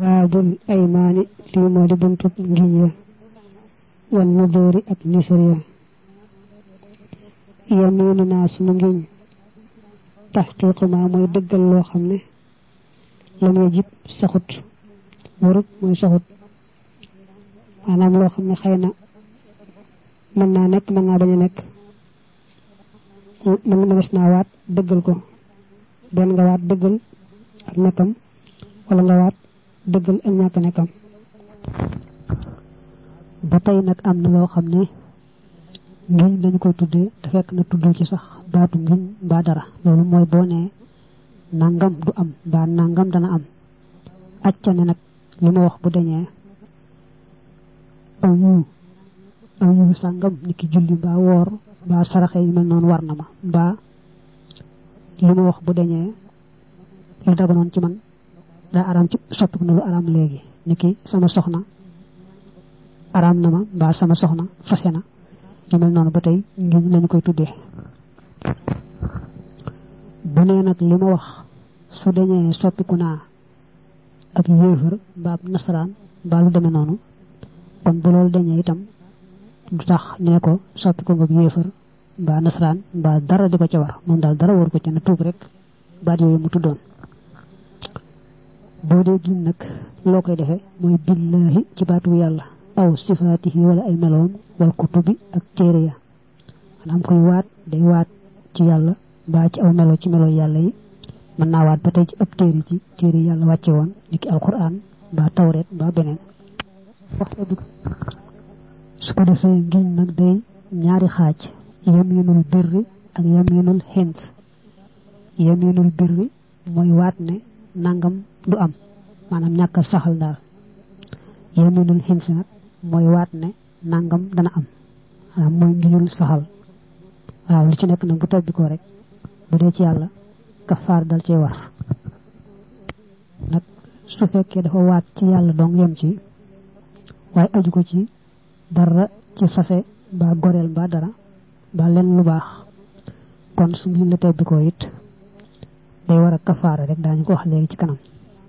baabul aymaani lii moo di buntub ngiñ ya wan nudóori ak nisar ya yamiinu naa sunu ngiñ taxqiiqu maa mooy dëggal loo xam ne lam yajib saxut warut mooy saxut maanaam loo xam ne xëy na mën naa nekk mën naa bañ a nekk mën na des naa waat dëggal ko doon nga waat dëggal ak nekkam wala nga waat dëggal ak ñàkk nekkam ba tey nag am na loo xam ne ngiñ dañu koy tuddee te fekk na tuddoo ci sax baatu ngiñ mbaa dara loolu mooy boo nee nangam du am mbaa nangam dana am acca ne nag li ma wax bu deñee aw yiw sàngam ni ki julli mbaa woor mbaa saraxe yu mel noonu war na ma mbaa li ma wax bu deñee lu daganoon ci man daa araam ci soppiku na lu araam léegi ni ki sama soxna araam na ma mbaa sama soxna fase na yu mel noonu ba tey ngiñ lañu koy tuddee bu nee nag li ma wax su deñee soppiku naa ab yéefar mbaa ab nasaraan mbaa lu demee noonu kon bu loolu deñee itam du tax nee ko soppiku nga ab yéefar mbaa nasaraan mbaa dara di ko ca war moom daal dara war ko ca na tuub rek baat yooyu mu tuddoon boo dee giñ nag loo koy defee mooy billaahi ci baatu yàlla aw sifaatihi wala ay meloom wal kutubi ak téere ya maanaam koy waat day waat ci yàlla mbaa ci aw melo ci melo yàlla yi mën naa waat ba tey ci ab téere ci téere yàlla wàcce woon niki alquran mbaa tawreet mbaa beneen su ko defee ngiñ nag day ñaari xaaj yaminul birri ak yaminul hint yaminul birri mooy waat ne nangam du am maanaam ñàkk a saxal daal yaminul hint nag mooy waat ne nangam dana am maanaam mooy ngiñul saxal waaw li ci nekk nag bu tobbi ko rek bu dee ci yàlla kafaar dal cee war nag su fekkee dafa waat ci yàlla dong yem ci waaye aju ko ci dara ci fase mbaa goreel mbaa dara mbaa lenn lu baax kon su ngiñ la tobbi ko it day war a kafaara rek daañu ko wax léegi ci kanam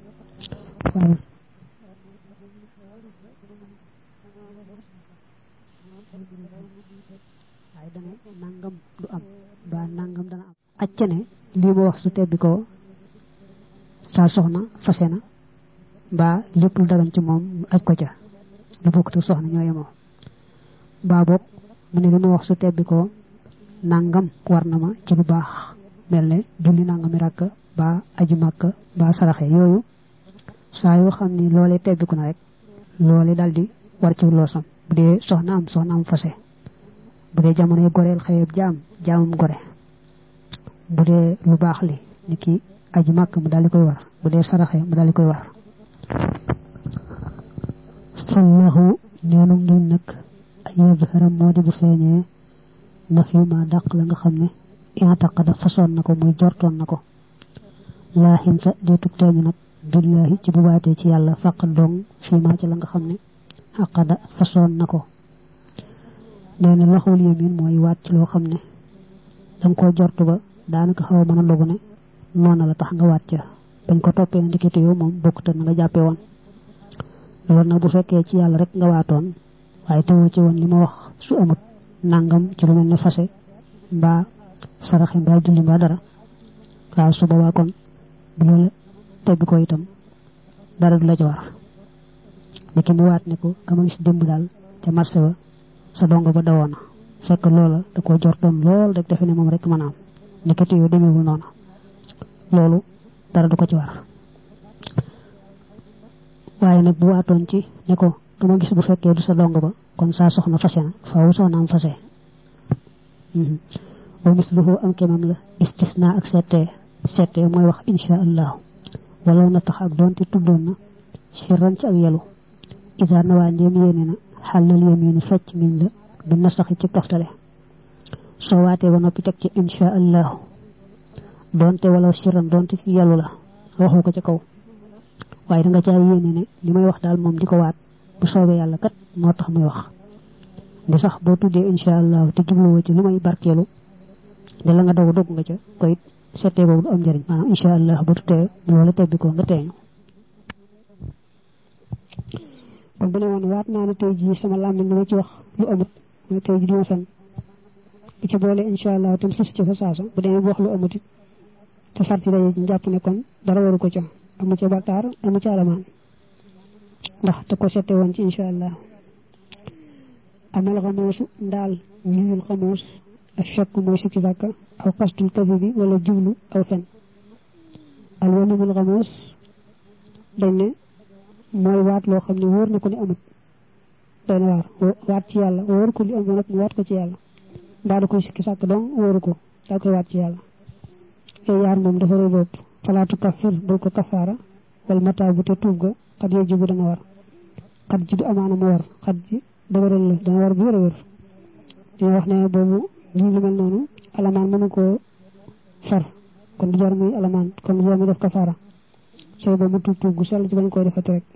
waaye danga nangam du am mbaa nangam dana am acca ne lii ma wax su tebbi ko saa soxna fase na mbaa lépp lu dagan ci moom aj ko ca lu bokkut ak soxna ñoo yemoo mbaa boog mu ne li ma wax su tebbi ko nangam war na ma ci lu baax mel ne julli nangami ràkk mbaa aju màkk mbaa saraxe yooyu saa yoo xam ni loolee tebbiku na rek loolee daldi war ci loosam bu dee soxna am fase bu dee jamonoy goreel xëyeb jaamam gore bu dee lu baax li ni ki aju màkk mu daldi koy war bu dee saraxe mu daldi koy war fallahu neenu ngi nag ay yadhara moo di bu feeñee naf yu ma dàq la nga xam ne intaqada façon na ko muy jortoon na ko laa xinsa dee tug teeñu nag billaahi ci bu baatee ci yàlla fàq dong fii maa ci la nga xam ne xaqada façon na ko nee na laxul yamin mooy waat ci loo xam ne danga ko jortu ba daanaka xaw a mën a dogu ne noona la tax nga waat ca bañ ko toppee na ndikite yow moom bokkut na nga jàppee woon loolu nag bu fekkee ci yàlla rek nga waatoon waaye tewoo ci woon li ma wax su amut nangam ci lu mel ne fase mbaa saraxe mbaa julli mbaa dara waaw su boobaa kon bu loola tebbi ko itam dara du la ci war niki mu waat ne ko kama gis démb daal ca marché ba sa dongo ba dawoona fekk loola da ko jortoon lool rek defe ne moom rek mën a am nekkati yoo demeewul noonu loolu dara du ko ci war waaye nag bu waatoon ci ne ko kama gis bu fekkee du sa dongo ba kon saa soxna fase na faaw soxna am fase wa misluhu am kemam la istisna ak settee mooy wax insha allahu walaw na tax ak doonte tuddoon na sirran ci ak yelu isa na waa ndéem yéene na xàllal yaminu fecc ngiñ la du na saxi ci toftale soo waatee ba noppi teg ci insha allahu doonte walaw sirran doonte ci yelu la waxu ko ca kaw waaye danga caa yéene ne li may wax daal moom di ko waat bu soobee yàlla kat moo tax muy wax di sax boo tuddee insha allahu te jubluwoo ci lu may barkeelu de la nga dog nga ca koy settee boobu du am njëriñ maanaam insha allah bu tutee loolu tebbi ko nga teeñu kon bu ne woon waat naa ne tey jii sama làmmiñ li ma ci wax lu amut mooy tey jii duma fen bu ca boole incha allah tam sës ci fa saasa bu demee bu wax lu amut it te sarti day ñu jàpp ne kon dara waru ko ca amu ca bakkaar amu ca alamaan ndax te ko sette woon ci incha allah amal xamoosu ndaal ñuul xamoos ak chakk mooy sikki sàkka aw xastul kasibi wala jublu aw fen al yaminul xamoos dañ ne mooy waat loo xam ne wóor na ko ni amut doy na waar waat ci yàlla wóor ko li am nag mu waat ko ci yàlla mbaa da koy sikki sàkk donc wóoru ko daa koy waat ci yàlla yooyu yaar moom dafa rëy bopp falaatu kafir bul ko kafaara wala mataa bu te tuub ga xat yee jibu dana war xat ji du amaana mu war xat ji dëgëral la dana war bu wér a wér dina wax ne boobu lii lu mel noonu alamaan mënu koo far kon du jar muy alamaan kon du jar muy def kafaara sooy ba mu tuub gu sell ci bañ koy defati rek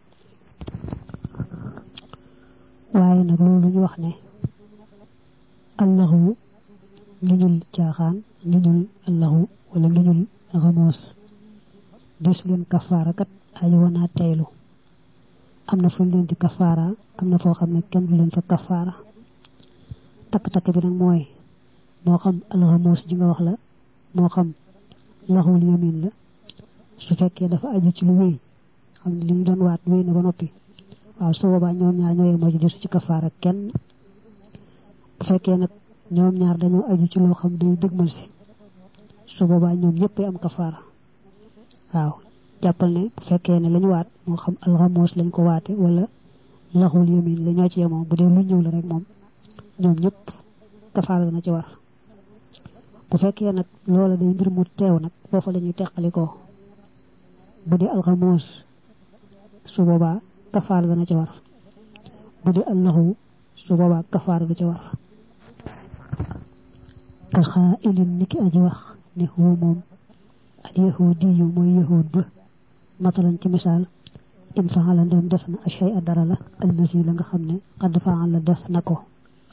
waaye nag loolu ñu wax ne allahu ngiñul caaxaan ngiñul allahu wala ngiñul xamoos des leen kafaara kat aji wanaa teylu am na fu leen di kafaara am na foo xam ne kenn du leen fa kafaara takk-takk bi nag mooy moo xam alxamoos ji nga wax la moo xam laxul yamin la su fekkee dafa aju ci lu wéy xam ne li ñu doon waat wéy na ba noppi waaw su boobaa ñoom ñaar ñooy moo ci desu ci kafaara kenn bu fekkee nag ñoom ñaar dañoo aju ci loo xam day dëgmal si su boobaa ñoom ñëpp am kafaara waaw jàppal ne bu fekkee ne lañu waat moo xam alxamoos lañ ko waate wala laxul yamin la ñoo ci yemoo bu dee lu ñëw la rek moom ñoom ñëpp kafaara dana ci war bu fekkee nag loola day mbir mu teew nag foofa la ñuy teqalikoo bu dee alxamoos su boobaa kafaara dana ci war bu dee allahu su boobaa kafaara du ci war ka xaa ilin niki aji wax ne huwa moom al yahudiyu mooy yahud ba matalan ci misaal in faala ndem def na ashay a dara la allasi la nga xam ne xadd faala def na ko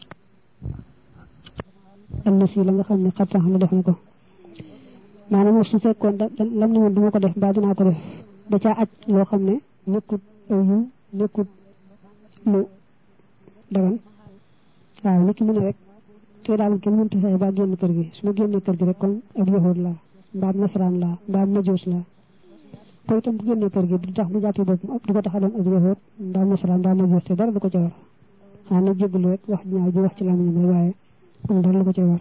allasi la nga xam ne xadd faala def na ko maanaam su fekkoon lam ne woon duma ko def mbaa dinaa ko def da caa aj loo xam ne nekkut aw yu nekkut lu dagan waaw nit ki mu ne rek te daal kenn mënta fexe ba génn kër gi su ma génnee kër gi rek kon ak yahud la mbaa nasaraan la mbaa majuus la ko itam bu génnee kër gi du tax mu jàppee boppam du ko tax a doon ak yahud mbaa nasaraan mbaa majuus te dara du ko ca war xanaa na jégalu rek wax ñaaw ji wax ci làmmiñam rek waaye am dara lu ko ca war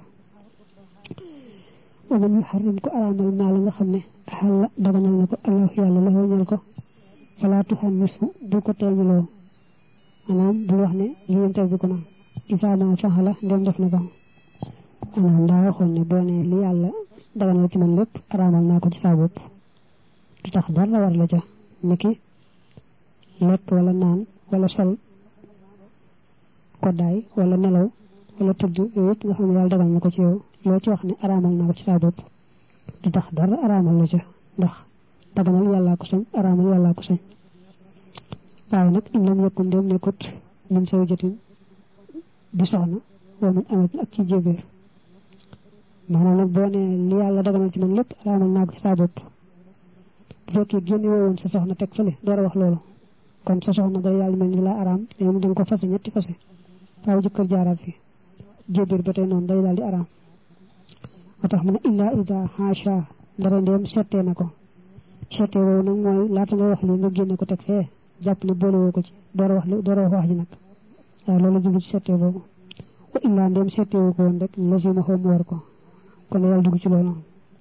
wa man yuharrim ko araamal maa la nga xam ne axalla daganal na ko allahu yàlla la ñal ko falaa tuxannisu bu ko teeñuloo maanaam bu wax ne lii yam tey bi ko na isaama faxala ndem def na ko maanaam daa waxoon ne boo ne li yàlla daganal ci man lépp araamal naa ko ci saa bopp du tax dara war la ca niki lekk wala naan wala sol koddaay wala nelaw wala tëdd yooyu yëpp nga xam ne yàlla dagal na ko ci yow loo ci wax ne araamal naa ko ci saa bopp du tax dara araamal la ca ndax daganal yàllaa ko sañ araamal yàllaa ko sañ waaye nag in lam yakun ndem nekkut min zawjatin di soxna wa min amatin ak ci jébéer maanaam nag boo ne li yàlla daganal ci man lépp araamal naa ko ci saa bopp bu fekkee génne woo woon sa soxna teg fële door a wax loolu kon sa soxna day yàlla mel ni la araam léegi da nga ko fase ñetti fase faaw jëkkër jaaraat fi jébéer ba tey noonu day daal di araam moo tax mu ne illa ida haasha ndara ndeem settee na ko settee woowu nag mooy laata nga wax li nga génne ko teg fee jàpp ne boole woo ko ci door a wax ji nag waaw loolu jublu ci settee boobu wa illa ndeem settee woo ko woon rek lazima xaw mu war ko kon yàlla dugg ci loolu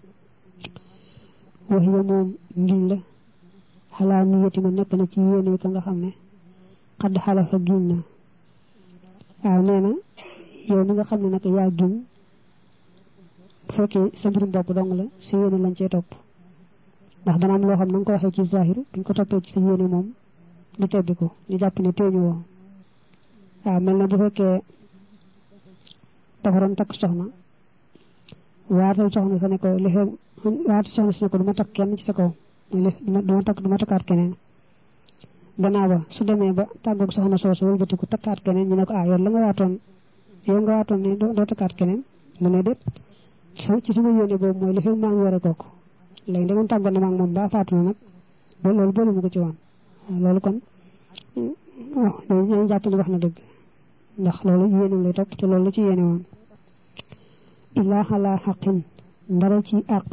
wax ya moom ngiñ la xalaa niyati ma nekk na ci yéene ka nga xam ne xadd xalafa giñ na waaw nee na yow mi nga xam ne nag yaa giñ bu fekkee sa mbirum bopp dong la sa yéene lañ cee topp ndax dana am loo xam na nga ko waxee ci zahir buñ ko toppee ci sa yéene moom du tebbi ko ñu jàpp ne téeñu woo waaw mel na bu fekkee dafa doon takk soxna waatal soxna sa ne ko li xew waatal soxna si ne ko du ma takk kenn ci sa kaw du ma takkaat keneen gannaaw ba su demee ba tàggoog soxna soosu wëlbatiku takkaat keneen ñu ne ko yow la nga waatoon ne doo takkaat keneen mu ne déet ci sama yéene boobu mooy li fi maa ngi war a kooku léegi da tàggoon na ma ak moom ba faatu na nag ba loolu boole mu ko ci woon loolu kon dañu jàpp ni wax na dëgg ndax loolu yéene lay topp te loolu la ci yéene woon illa ala xaqin ndara ci àq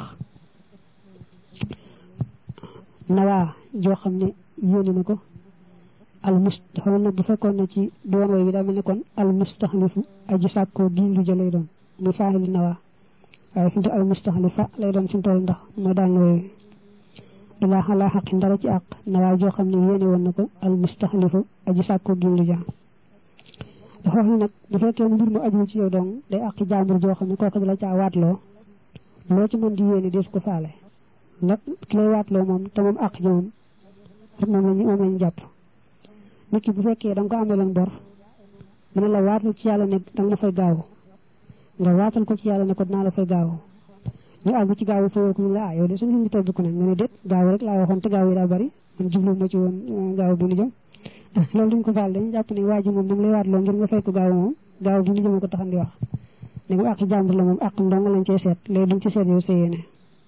nawaa joo xam ne yéene na ko al dafa mel ne bu fekkoon ne ci doon way bi daa mel ne kon al mustaxlifu aji sàkkoo giñ lu jëlay doon muy faahili nawaa waaye fi mu toll al mustaxlifa lay doon fi mu toll ndax mooy daan way ilaa xalaa xaqi ndara ci àq nawaa joo xam ne yéene woon na ko al mustaxlifu aji sàkkoo giñ lu ja dafa wax ne nag bu fekkee mbir mu aju ci yow dong day àqi jàmbur joo xam ne kooku dala caa waatloo loo ci mën di yéene dees ko faale la ki lay waatloo moom te moom àq ji moom lañu jàpp nit ki bu fekkee da nga ko ameloon bor mu ne la waatal ci yàlla ne danga ma fay gaaw nga waatal ko ci yàlla ne ko dinaa la fay gaaw ñu àgg ci gaaw fayoo ko ñu la yow de suñu ngi tëdd ko nag nga ne déet gaaw rek laa waxoon te gaaw yi daa bari man jublu ma ci woon gaaw bi ñu jëm loolu duñ ko faal dañu jàpp ne waa ji moom dam lay waatloo ngir nga fay ko gaaw moom gaaw bi ñu jëm ko taxan di wax ne nga àq jàmbur la moom àq ndong lañ cee seet léegi duñ ci seet yow sa yéene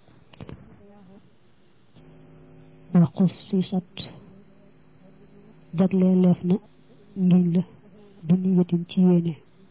waxus si sat jaglee leef na ngiñ la bi niyatin ci yéene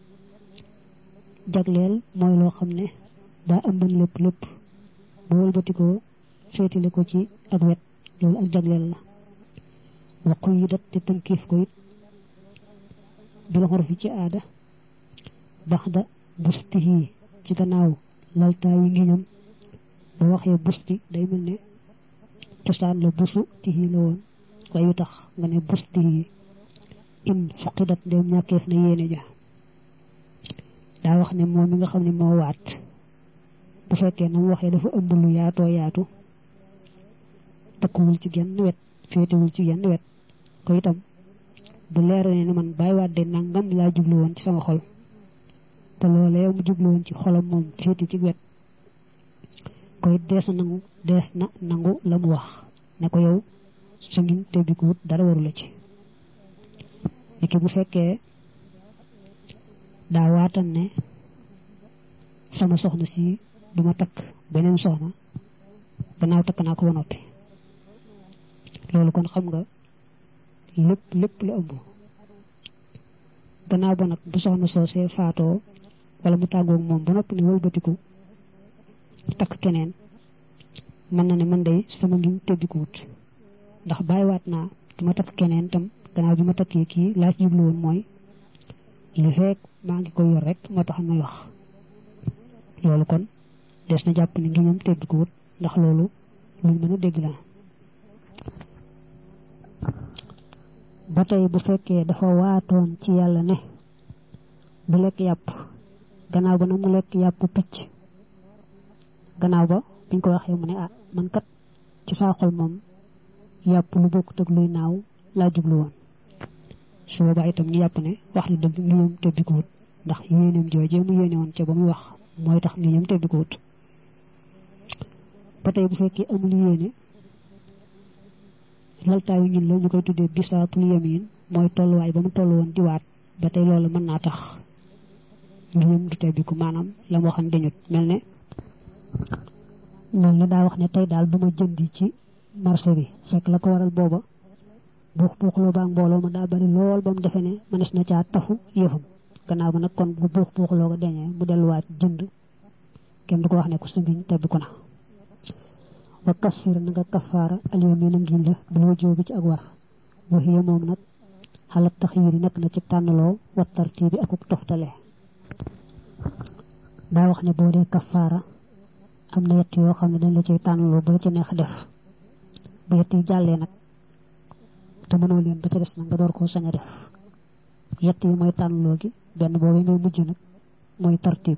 jagleel mooy loo xam ne daa ëmban lépp lépp bu wëlbatikoo féetale ko ci ak wet loolu ak jagleel la waqu yi dat te tënkiif ko it bil xurfi ci aada baxda bustihi ci gannaaw laltaa yi ngiñam bu waxee busti day mel ne cosaan la busu tihi la woon waaye yu tax nga ne bustihi in fuqidat ndem ñàkkeef na yéene ja daa wax ne moom mi nga xam ne moo waat bu fekkee na mu waxee dafa ëmb lu yaatoo yaatu takkuwul ci genn wet féetewul ci genn wet ko itam bu leer ne man bàyyi waat de nangam laa jublu woon ci sama xol te loolee mu jublu woon ci xolam moom féete ci wet koy dees na nangu la mu wax ne ko yow sa ngiñ tebbikuwut dara waru la ci niki bu fekkee daa waatan ne sama soxna si duma takk beneen soxna gannaaw takk naa ko ba noppi loolu kon xam nga lépp la ëmb gannaaw ba nag bu soxna soosee faatoo wala mu tàggoog moom ba noppi ne wëlbatiku takk keneen mën na ne man day sama ngiñ tebbikuwut ndax bàyyiwaat naa duma takk keneen tam gannaaw bi ma takkee kii laa ci jublu woon mooy li fekk maa ngi koy yor rek moo tax may wax loolu kon des na jàpp ni ngiñam tebbikuwut ndax loolu luñ mën a dégg la ba tey bu fekkee dafa waatoon ci yàlla ne du lekk yàpp gannaaw ba nag mu lekk yàpp picc gannaaw ba biñ ko waxee mu ne man kat ci saa xol moom yàpp lu bokkut ak luy naaw laa jublu woon su boobaa itam ñu yàpp ne wax na dëgg ngiñam tebbikuwut ndax yéeneem joojee mu yéene woon ca ba muy wax mooy tax ngiñam tebbikuwut ba tey bu fekkee amul yéene laltaayu ñun la ñu koy tuddee bisaatul yamin mooy tolluwaay ba mu toll woon di waat ba tey loolu mën naa tax ngiñam du tebbiku maanaam la mu waxan dañut mel ne daa wax ne tey daal duma jëndi ci marché bi fekk la ko waral booba buuxloo baa mbooloo ma daa bari lool ba mu defee ne mënees na caa tafu yëfam gannaaw ba nag kon bu buuxloo ko deñee mu delluwaat jënd kenn du ko wax ne ko sa ngiñ tebbiku na wa kafir na nga kafaara alyamin ngiñ la bil wajoo bi ci ak war waxiya moom nag xalat taxyiri nekk na ci tànnaloo wa tartibi akuk toftale daa wax ne boo dee kafaara am na yett yoo xam ne dañ la ciy tànnaloo ba la ci neex def bu yett yi jàllee nag te mënoo leen ba ca des nag nga door koo sañ a def yett yi mooy tànnaloo gi benn boobu ngay mujj nag mooy tartib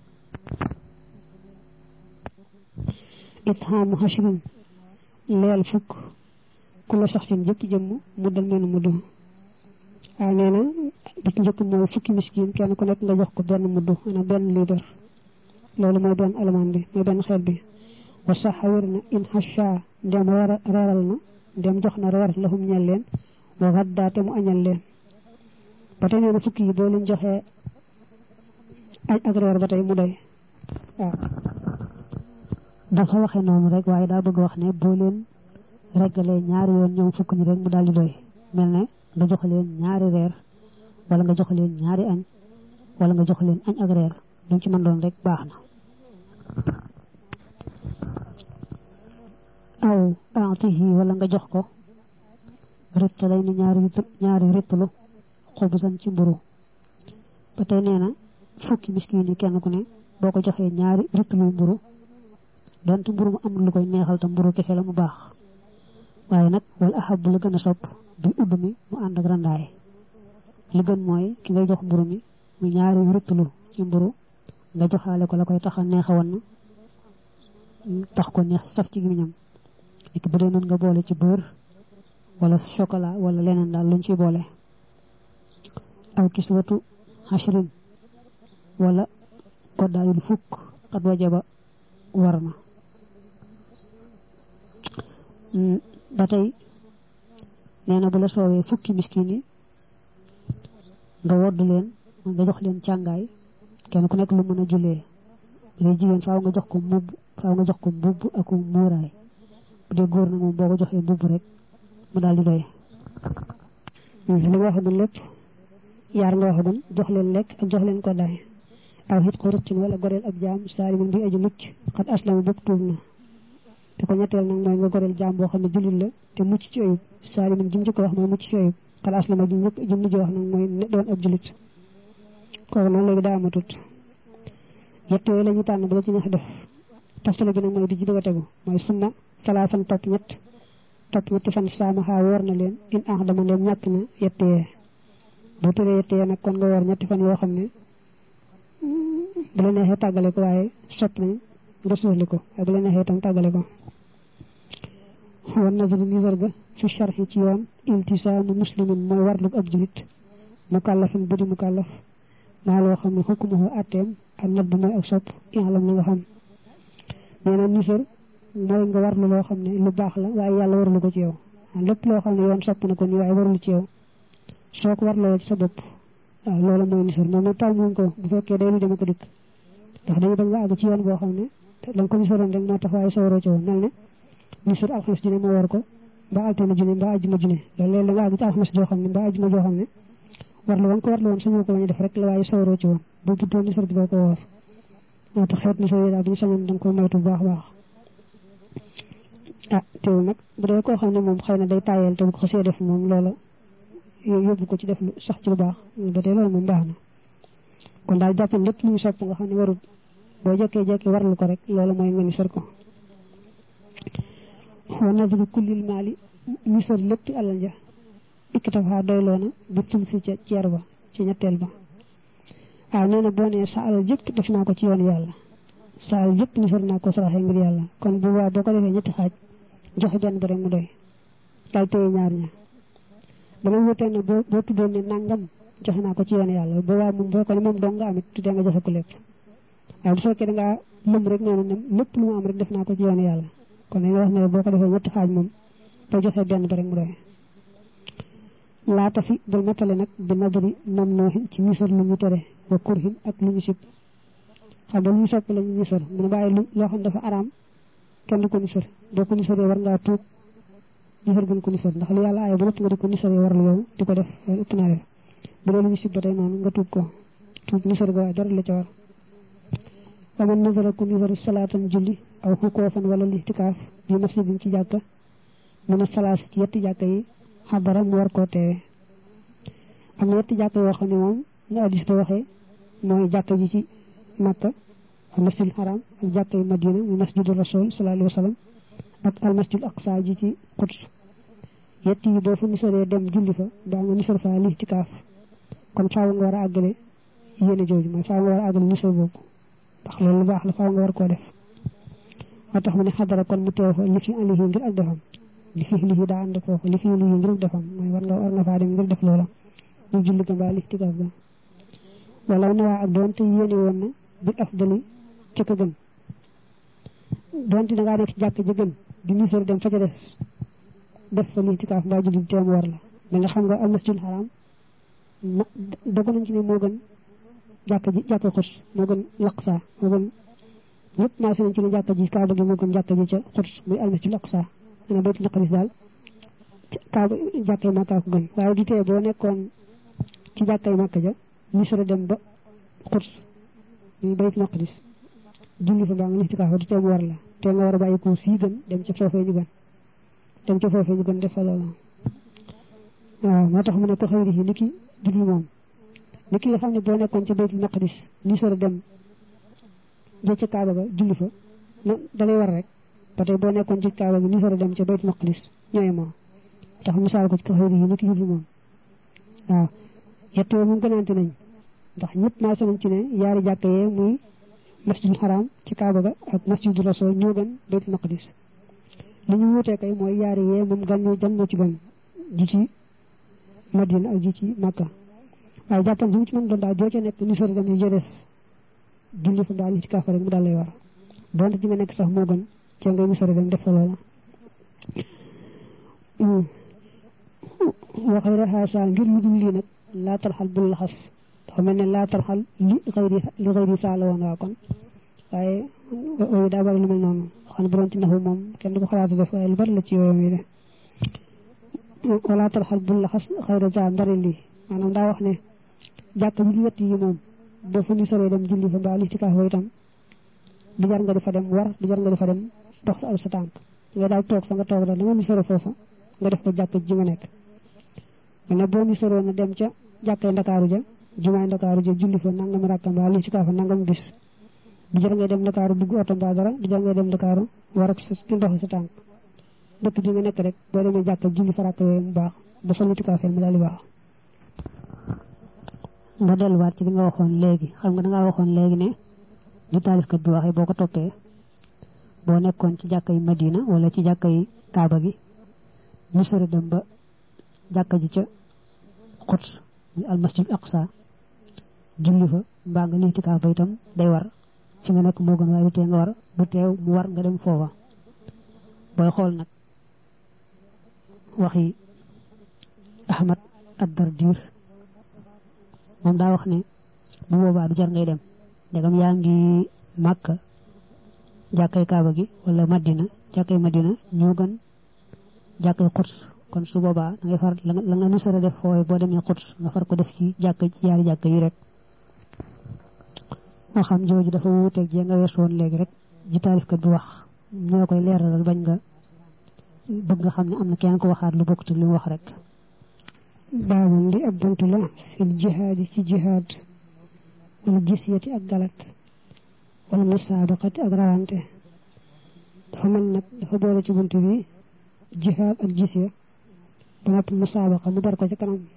itxaamu hashrin leel fukk ku la sax seen jëpp jëmm mu dal mel mudd nee na bi ci njëkk mooy fukki miskin kenn ku nekk nga jox ko benn mudd ana benn liibar loolu mooy benn alamaan bi mooy benn xeet bi wa sax wér na in hasha ndem reeral na ndem jox na reer lahum ñel leen wa gaddaate mu añal leen ba tey nee na fukki yi boo leen joxee añ ak reer ba tey mu doy waaw dafa waxee noonu rek waaye daa bëgg wax ne boo leen reggalee ñaari yoon ñoom fukk ñi rek mu daal di doy mel ne nga jox leen ñaari reer wala nga jox leen ñaari añ wala nga jox leen añ ak reer luñ ci mën doon rek baax na aw aatihi wala nga jox ko rittalay ni ñaari rittalu xobusan ci mburu ba tey nee na fukki miskin yi kenn ku ne boo ko joxee ñaari rittalu mburu donte mburu mu amul lu koy neexal tam mburu kese la mu baax waaye nag wala ahabu la gën a sopp bi udd mi mu ànd ak randaay li gën mooy ki ngay jox mburu mi mu ñaari rittalu ci mburu nga joxaale ko la koy tax a neexawoon na tax ko neex saf ci gimiñam nek bu dee noonu nga boole ci beurre wala chocolat wala leneen daal luñ ci boole aw kiswatu hashrin wala koddaayul fukk xat wajaba war na ba tey nee na bu la soowee fukki miskin yi nga wodd leen nga jox leen càngaay kenn ku nekk lu mën a jullee bu dee jigéen faaw nga jox ko mbubb ak muuraay bu dee góor na moom boo ko joxee mbubb rek mu daal di doy li nga waxagul lépp yaar nga waxagul jox leen lekk ak jox leen ko daay aw xit ko rëccin wala goreel ab jaam saalimin bi aju mucc xat aslama bëgg tuub na te ko ñetteel nag mooy nga goreel jaam boo xam ne jullit la te mucc ci ayub saalimin jim njëkk wax mooy mucc ci ayub xat aslama jim mujj wax nag mooy doon ab jullit kooku noonu léegi daa amatut yett yooyu la ñu tànn ba la ci ñax def toftale bi nag mooy di ci bëgg a tegu mooy sunna salaasan topp ñetti fan saamaxaa woor na leen in ax dama leen ñàkk na yettee boo tëree yettee nag kon nga woor ñetti fan yoo xam ne bu la neexee tàggale ko waaye sopp nañ nga suufli ko waaye bu la neexee itam tàggale ko wan nazru nisar ga fi sharxi ci yoon iltisaamu muslimin mooy warlug ab julit mukallafin bu di mukallaf maa loo xam ne xukumuhu atteem ak nadd mooy ak sopp i'lam na nga xam nee na nisar mooy nga warlu loo xam ne lu baax la waaye yàlla warlu ko ci yow lépp loo xam ne yoon sopp na ko ni waaye warlu ci yow soo ko warloo ci sa bopp waaw loolu mooy nisar moom nag tàmmuñ ko bu fekkee day lu dem ko dikk ndax dañu bañ nga àgg ci yoon boo xam ne da nga ko nisaroon rek moo tax waaye sa waroo ci woon mel ne nisar alxames ju ne moo war ko mbaa altine ju ne mbaa ajjuma ju ne loolu léeg da nga àgg ci alxames joo xam ne mbaa ajjuma joo xam ne warlu woon ko warlu woon sañoo ko wañu def rek la waaye sa waroo ci woon bu tuddoo nisar bi doo ko woor moo tax xeet nisar yi daal bu ñu sañoon da nga ko moytu bu baax baax teewul nag bu dee koo xam ne moom xëy na day tàyyeel te bu ko xasee def moom loola yóbbu ko ci def lu sax ci lu baax ba tey loolu moom baax na kon daal jàpp lépp lu ñu sopp nga xam ne warul boo jekkee warlu ko rek loolu mooy nga nisar ko wa nadru kullil maali nisar lépp alal ja ikkitafa doyloona bu tum si ca ceer ba ci ñetteel ba nee na boo nee sa alal jëpp def naa ko ci yoon yàlla sa alal jëpp nisar naa ko saraxee ngir yàlla kon bu boo ko defee ñetti xaaj joxe benn bi rek mu doy daal téye ñaar ña dama wutee ne boo tuddoon ne nangam joxe naa ko ci yoon yàlla boobaa moom boo ko ne moom dong nga amit tuddee nga joxe ko lépp waaye bu fekkee da ngaa lëm rek noonu ne lépp lu mu am rek def naa ko ci yoon yàlla kon dañuy wax ne boo ko defee ñetti xaaj moom boo joxee benn bi rek mu doy laata fi bul matale nag bi nadri nam nooxin ci nisar lu ñu tere wa kurhin ak lu ñu sib xam nga lu ñu sopp la ñu nisar mu ne bàyyi loo xam dafa araam kenn du ko nisar doo ko nisaree war ngaa tuub nisar gën ko nisar ndax lu yàlla aaye bu lépp nga di ko nisaree war lu yow di ko def loolu ëpp naa def bu dee lu ñu sib ba tey noonu nga tuub ko tuub nisar ga waaye dara la ca war waman nisara ku nisaru salaatan julli aw xukoofan wala lixtikaaf bi masjidin ci jàkka mu ne salaas ci yetti jàkka yi xadara mu war koo teewe am na yetti jàkka yoo xam ne moom nga addis ba waxee mooy jàkka ji ci Makka al masjidul haram ak jàkka yi Madina mu masjidu rasul sallallahu alayhi wa sallam ak al masjidul aqsa ji ci Quds yetti yi boo fa nisaree dem julli fa daa nga nisar fa lixtikaaf kon faaw nga war a àggale yéene jooju mooy faaw nga war a àggale nisar boobu ndax loolu lu baax la faaw nga war koo def moo tax mu ne xadara kon mu teew fa li fi alihi ngir ak defam li fi lihi daa ànd foofu li fi lihi ngir ak defam mooy war nga faa dem ngir def loola ñu julli ga mbaa lixtikaaf ga wala na waa ak doonte yéene woon na bi afdali ca ka gën doonte da ngaa nekk ci jàkk ja gën di nisar dem fa ca des def fa lixtikaaf mbaa julli teem war la da nga xam nga al masjidul haram dogu nañ ci ne moo gën jàkka Quds moo gën laqsa moo gën ñëpp maase nañ ci ne jàkka ji kaaba gi moo gën jàkka ji ca Quds muy al masjidul aqsa ana baytul maqdis daal ka jakkay makka ko gën waaye du tee boo nekkoon ci jakkay makka ja misra dem ba Quds ni bayt maqdis julli fa ba nga ci ka fa du tee war la te nga war a bàyyi ko fii gën dem ci foofee ñu gën dem ci foofee ñu gën def fa loolu waaw moo tax mu ne ko xëyri yi niki julli moom niki nga xam ne boo nekkoon ci baytul maqdis misra dem ja ci kaaba ga julli fa da lay war rek ba tey boo nekkoon ci kaaba gi misra dem ci baytul maqdis ñooy moo tax misaal ko ci xëyri yi niki julli moom waaw yettoo moom gënante nañ ndax ñëpp maase nañ ci ne yaari jàkka yee muy masjidul haram ci kaaba ga ak masjidul rasul ñoo gën baytul maqdis li ñu wutee kay mooy yaari yee moom gan ñu jan moo ci gën ji ci madina ak ji ci makka waaye jàppan ji mu ci mën doon daal joo ca nekk misra dem yi jëlees julli fa daal ci kaafa rek mu daal lay war donte ji nga nekk sax moo gën ca ngay misra dem def fa loola waxay raxaasa ngir lu dul lii nag laa tarxal bul laxas dafa mel ne laa tarxal li xëyri saa la woon waa kon waaye ooyu daa bari lu mel noonu xam ne bu doon ci naxu moom kenn du ko xalaatu def waaye lu bari la ci yooyu mi de wala tarxal bul laxas xëyra saa ndari lii maanaam daa wax ne jàkk bi lu wett yi moom boo fa misaree dem julli fa mbaa lixtikaaf wa itam du jar nga di fa dem war du jar nga di fa dem dox sa al sa tànk nga daal toog fa nga toog daal da nga misare foofa nga def ko jàkk ji nga nekk ne boo misaroo na dem ca jàkkay ndakaaru ja jumaay ndakaaru ja julli fa nangam rakkam mbaa lixtikaaf fa nangam bis du jar ngay dem ndakaaru dugg oto mbaa dara du jar ngay dem ndakaaru war ak sa ndox sa tànk dëkk bi nga nekk rek boo demee jàkk julli fa rakk yooyu mu baax ba fa lixtikaafee mu daal di baax nga delluwaat ci li nga waxoon léegi xam nga dangaa waxoon léegi ne li taalifkat bi waxee boo ko toppee boo nekkoon ci jàkkay Madina wala ci jàkkay Kaaba gi misara dem ba jàkka ji ca Quds ni al masjid aqsa julli fa mbaa nga lixtikaaf ba itam day war fi nga nekk moo gën waaye du tee nga war du teew mu war nga dem foofa booy xool nag waxi Ahmad ad-Dardir moom daa wax ne bu boobaa du jar ngay dem ndegam yaa ngi Màkka jàkkay Kaaba gi wala Madina jàkkay Madina ñoo gën jàkkay Quds kon su boobaa da ngay far la nga nisara def fooy boo demee Quds nga far ko def ci jàkk ci yaari jàkk yi rek moo xam jooju dafa wuuteeg jee nga weesu woon léegi rek ji taarifkat bi wax ñoo koy leeralal bañ nga bëgg nga xam ne am na kenn ko waxaat lu bokkut li mu wax rek baabum li ab bunt la fil jihaadi ci jihaad wala jisyati ak galak wala musaabaqati ak rawante dafa mel nag dafa boole ci bunt bi jihaad ak jisya ba noppi musaabaqa mu dar ko ci kanam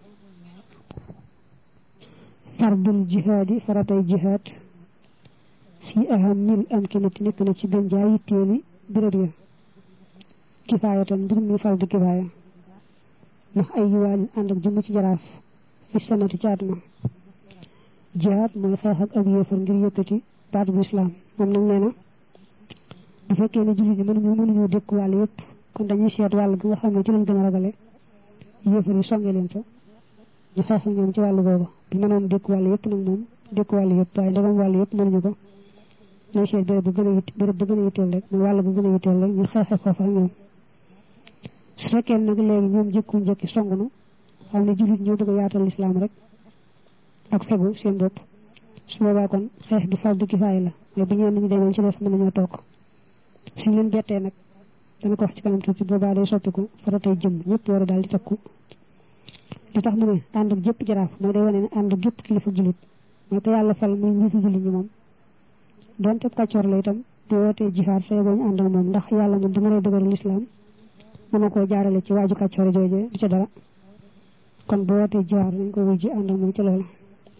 fardul jihaadi faratay jihaad fii ahamil amkinati nekk na ci gën jaa yitteeli béréb ya kifaayatan mbir mi fardu kifaaya ndax ay yiwaalin ànd ak jumb ci jaraaf fi sanati ci at ma jihaad mooy xeex ak yéefar ngir yëkkati baatu bu islaam moom nag nee na bu fekkee ne jullit ñi mënuñoo dékk wàll yëpp kon dañuy seet wàll gi nga xam ne ci lañ gën a ragale yéefar yi songe leen fa ñu xeex ak ñoom ci wàllu booba bu mënoon dékk wàll yëpp nag moom dékk wàll yëpp waaye ndegam wàll yëpp mënuñu ko ñooy seet béréb bu gën a yitteel rek mooy wàll bu gën a yitteel rek ñu xeexe foofa ak ñoom su fekkee nag léegi ñoom jëkki songunu xam ne jullit ñoo bëgg a yaatal lislaam rek ak fegu seen bopp su boobaa kon xeex bi fardu kifaaya la mais bu ñeen ñu demoon ci des mën nañoo toog suñ leen bettee nag dana ko wax ci kanam tuuti boobaa day soppiku faratay jëm ñëpp war a daal di takku li tax mu ne ànd ak jëpp jaraaf mooy day wane ne ànd ak jëpp kilifa jullit mooy ko yàlla fal muy njiitu jullit ñi moom donte kàccoor la itam di wootee jihaad fay boo ñu ànd ak moom ndax yàlla moom dama lay dëgëral lislaam mën na koo jaarale ci waaju kàccoor jooje du ca dara kon bu wootee jihaad nañ ko wujji ànd ak moom ci loolu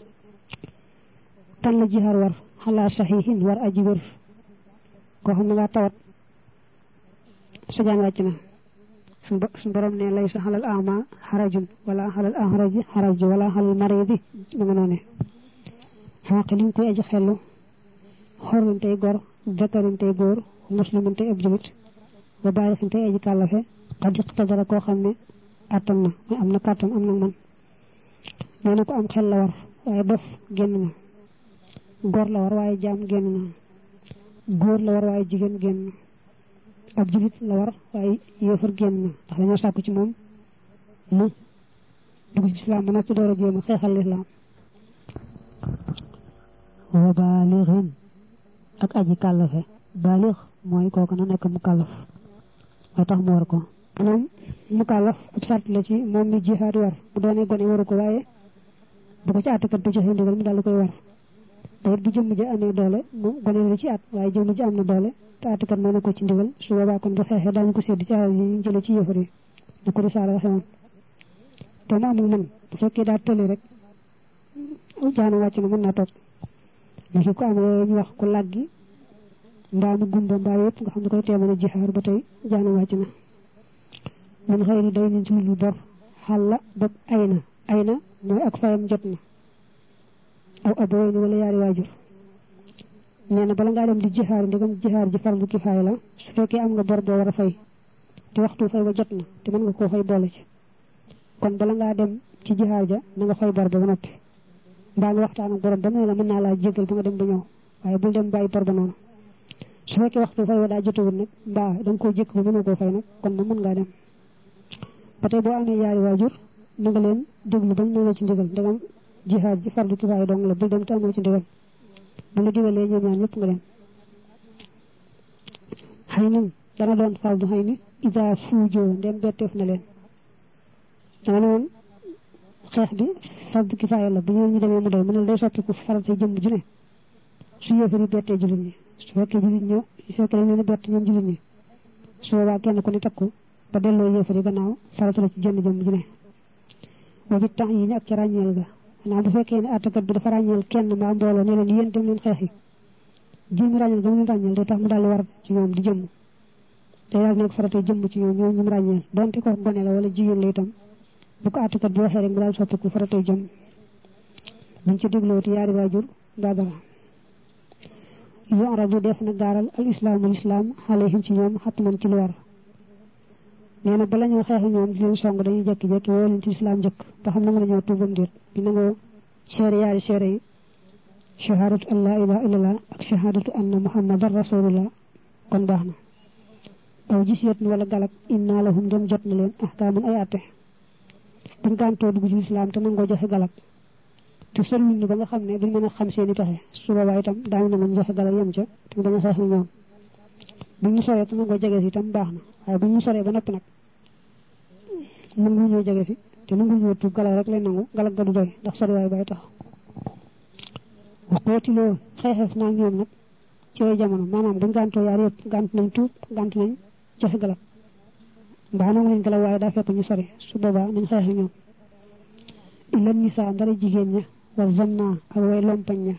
kan la jihaad war xalaa saxiixin war aji wér koo xam ne ngaa tawat sa jaan wàcc na suñ borom ne lay sa xalal ama xarajun wala xalal ahraji xaraju wala xalal maridi ma nga noone xaqilin koy aji xellu xorlin tey gor dakarin tey góor muslimin tey ab julit ba baalixin tey aji kàllafe xad iqtadara koo xam ne attan na mooy am na kàttan am na man nee na ko am xel la war waaye dof génn na góor la war waaye jaam génn na góor la war waaye jigéen génn na ab julit la war waaye yéefar génn na ndax dañoo sàkku ci moom mu dugg ci islam ba noppi door a jéem a xeexal l'islam wa balighin ak aji kàllafe baligh mooy kooku na nekk mu kàllaf moo tax mu war ko moom mu kàllaf ab sart la ci moom mi jihaad war bu doonee gone waru ko waaye bu ko ci àttekat bi joxe ndigal mu daal di koy war te it bu jëmm ji amee doole mu gone la ci at waaye jëmm ji am na doole te àttekat moo ne ko ci ndigal su boobaa kon bu xeexee daañu ko sédd ci alal yi ñu jële ci yëfar yi na ko risaala waxe woon te mu amul man bu fekkee daa tëli rek jaanu wàcc na mën naa toog li ko am ñu wax ku laggi mbaa mu gumba mbaa yëpp nga xam ne koy teemane jihaar ba tey jaanu wàcc na min xëyri day nañ ci lu bor xàlla bopp ayna mooy ak fayam jot na aw abawayni wala yaari waajur nee na bala ngaa dem di jihaar ndigam jihaar ji fardu kifaaya la su fekkee am nga bor boo war a fay te waxtu fay ba jot na te mën nga koo fay boole ci kon bala ngaa dem ci jihaar ja na nga fay bor ba noppi mbaa nga waxtaan ak borom ba ne la mën naa laa jégal ba nga dem ba ñëw waaye bul dem bàyyi bor ba noonu su fekkee waxtu fay wa daa jotawul nag mbaa da nga koo jékk ba mënoo koo fay nag kon moom mën ngaa dem ba tey boo amee yaari waajur na nga leen déglu bañ ne la ci ndigal ndegam jihaad ji fardu kifaaya dong la bul dem te amoo ci ndigal bu la digalee ñoom ñaar ñëpp nga dem xëy na dana doon fardu xëy ni ida fuujoo ndem betteef na leen danga ne woon xeex bi fardu kifaaya la bu ñoom ñu demee mu doy mu ne day soppiku farata jëmm ju ne su yéefari bettee jullit ñi su fekkee jullit ñoo su fekkee dañ leen bett ñoom jullit ñi su boobaa kenn ku ne takku ba delloo yéefari gannaaw farata la ci jënd jëmm ju ne wa bi tax yi ak ci ràññeel ga xanaa bu fekkee ne àttekat bi dafa ràññeel kenn mbaa mbooloo ne leen yéen dem leen xeexi jéem ràññeel ga mu leen ràññeel day tax mu daal war ci ñoom di jëmm te daal nekk farata jëmm ci ñoom ñoom ñu ràññeel donte ko gone la wala jigéen la itam bu ko àttekat bi waxee rek mu daal soppiku farata jëmm buñ ci déglooti yaari waajur mbaa dara yoon bu def na gaaral al islaam alayhim ci ñoom xatman ci lu war nee na bala ñoo xeex ñoom di leen song dañuy jekki-jekki woo leen ci islam njëkk ba xam na nga ñoo tuubam déet bi nangoo seere yaari seere yi shahadatu an la ilaha illallah ak shahadatu anna muhammadan rasulullah kon baax na aw gis yet wala galak inna lahum dem jot na leen ahkaamun ay atte buñ gàntoo dugg ci islam te nangoo joxe galak te sëlluñ ni ba nga xam ne duñ mën a xam seeni pexe su boobaa itam daañu nangu joxe galak yem ca te bañ a xeex ñoom bu ñu soree te nangoo jege si itam baax na waaye bu ñu soree ba noppi nag nangu ñoo jege si te nangu ñoo tuub galak rek lay nangu galak ga du doy ndax sori waay bay tax waxootiloo xeexeef naa ñoom nag ci way jamono maanaam buñ gàntoo yaar yëpp gànt nañ tuub gànt nañ joxe galak mbaa nangu nañ galak waaye daa fekk ñu sori su boobaa nañ xeex ñoom ilan nisaa ndara jigéen ña war zanna ak way lompañ ña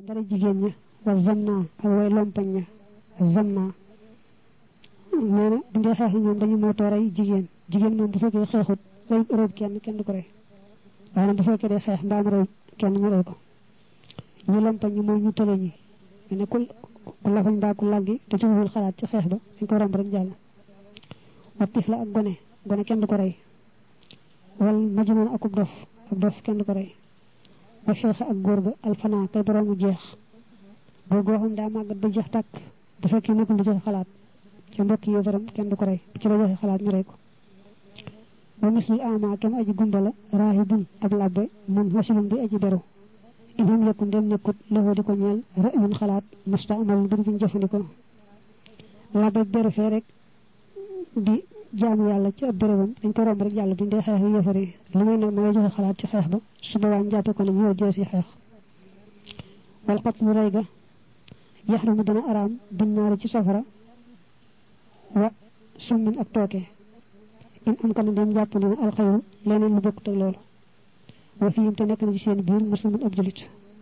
dara jigéen ña wa zamna ak way lompañ ña zamna neena bu ndee xeex ñoom dañu mootoo rey jigéen moom bu fekkee xeexut rey kenn du ko rey waaye bu fekkee day xeex mbaam rey kenn ñu rey ko ñu lompañ ñi mooy ñu tële ñi ne ku lafañ mbaa ku laggi te ci wul xalaat ci xeex ba dañ ko romb rek jàll wa tifla ak gone kenn du ko rey wal majnun ak dof kenn du ko rey wa cheikh ak góor ga alfana kay boroomu jeex góor goo xam daa màggat ba jeex tàkk bu fekkee nekkul lu joxe xalaat ca mbokk yi faram kenn du ko rey ci la joxe xalaat ñu rey ko wa mislul ama kam aji gumba la raahibun ab labbe mun hasilun bi aji beru inam yakun dem nekkut lëfoo di ko ñeel ra'yun xalaat musta amal mbir buñ jëfandikoo labbe beru fee rek di jaamu yàlla ci ab bérébam dañ ko romb rek yàlla buñ dee xeex yi yëfari lu ngay nag ma ngay joxe xalaat ci xeex ba su boobaa ñu jàppe ko ne ñoo jël si xeex wal qatlu rey ga yaxrumu dana araam bin naari ci safara wa summin ak tooke in am kana dem jàpp ne alxayru leneen lu bokkut ak loolu wa fii te nekk na ci seen biir muslimun ab julit